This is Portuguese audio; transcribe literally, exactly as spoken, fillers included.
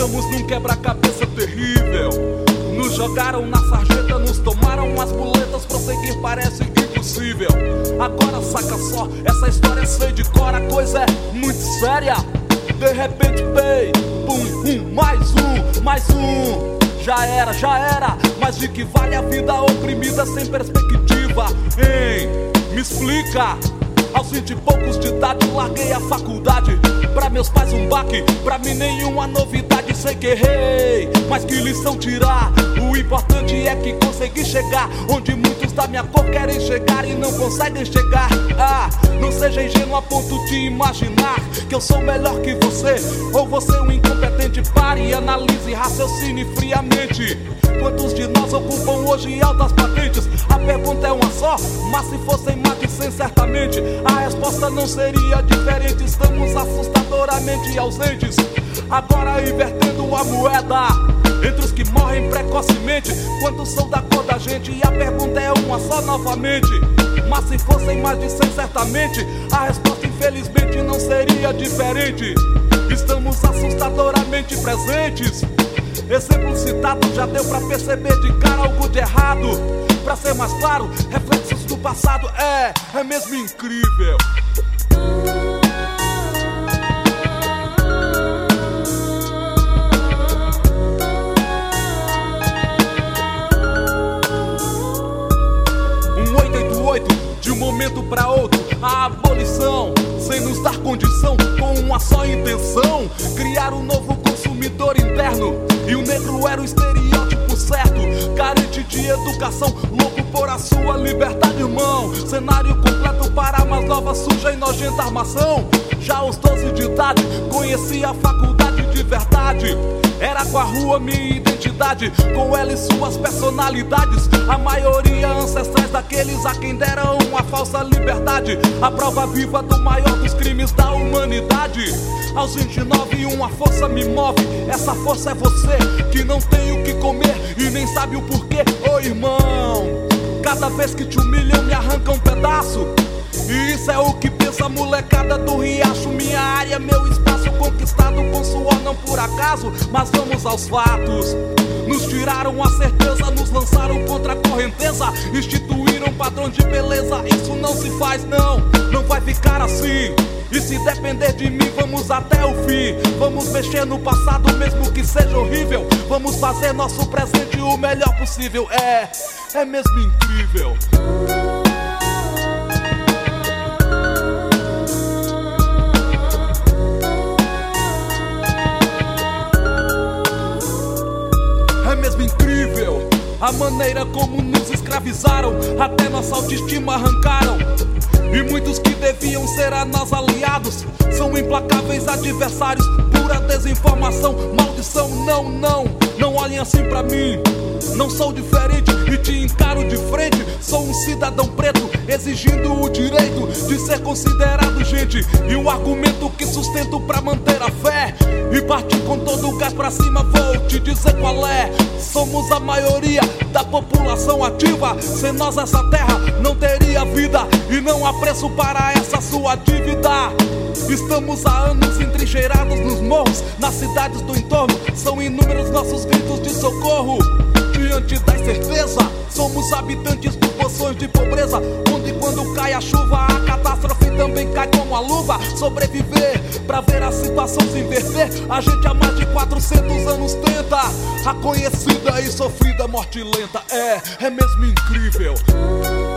Estamos num quebra-cabeça terrível. Nos jogaram na sarjeta, nos tomaram as muletas. Prosseguir parece impossível. Agora saca só, essa história sei de cor. A coisa é muito séria. De repente, pei, pum, um, mais um, mais um. Já era, já era. Mas de que vale a vida oprimida sem perspectiva, hein? Me explica. Aos vinte e poucos de idade larguei a faculdade. Pra meus pais um baque, pra mim nenhuma novidade. Sei que errei, mas que lição tirar? O importante é que consegui chegar onde muitos da minha cor querem chegar e não conseguem chegar. Ah, não seja ingênuo a ponto de imaginar que eu sou melhor que você, ou você um incompetente. Pare, analise, raciocine friamente. Quantos de nós ocupam hoje altas patentes? A pergunta é uma só, mas se fossem mais de cem certamente a resposta não seria diferente. Estamos assustadoramente ausentes. Agora invertendo a moeda entre os que morrem precocemente. Quantos são da cor da gente? E a pergunta é uma só novamente. Mas se fossem mais de cem certamente a resposta infelizmente não seria diferente. Estamos assustadoramente presentes. Exemplo citado já deu pra perceber de cara algo de errado. Pra ser mais claro, reflexos do passado. É, é mesmo incrível. Um oito oito oito, de um momento pra outro, a abolição, sem nos dar condição, com uma só intenção: criar um novo consumidor interno. E o negro era o estereótipo certo, carente de educação, louco por a sua liberdade, irmão. Cenário completo para a mais nova, suja e nojenta armação. Já aos doze de idade, conheci a faculdade de verdade. Era com a rua minha identidade, com ela e suas personalidades. A maioria ancestrais daqueles a quem deram uma falsa liberdade. A prova viva do maior dos crimes da humanidade. Aos vinte e nove uma força me move. Essa força é você, que não tem o que comer e nem sabe o porquê. Ô irmão, cada vez que te humilham me arranca um pedaço. E isso é o que pensa a molecada do Riacho. Minha área, meu espaço conquistado com suor, não por acaso. Mas vamos aos fatos. Nos tiraram a certeza, nos lançaram contra a correnteza. Instituíram padrão de beleza, isso não se faz não. Não vai ficar assim. E se depender de mim, vamos até o fim. Vamos mexer no passado, mesmo que seja horrível. Vamos fazer nosso presente o melhor possível. É, é mesmo incrível. É mesmo incrível a maneira como nos escravizaram, até nossa autoestima arrancaram. E muitos que deviam ser a nós aliados são implacáveis adversários, pura desinformação, maldição. Não, não, não olhem assim pra mim. Não sou diferente e te encaro de frente. Sou um cidadão preto exigindo o direito de ser considerado gente. E o argumento que sustento pra manter a fé e partir com todo o gás pra cima, vou te dizer qual é. Somos a maioria da população ativa. Sem nós essa terra não teria vida, e não há preço para essa sua dívida. Estamos há anos entrincheirados nos morros, nas cidades do entorno. São inúmeros nossos gritos de socorro. Diante da incerteza, somos habitantes dos poções de pobreza, onde quando cai a chuva, a catástrofe também cai como a luva. Sobreviver pra ver a situação se inverter, a gente há mais de quatrocentos anos tenta a conhecida e sofrida morte lenta. É, é mesmo incrível.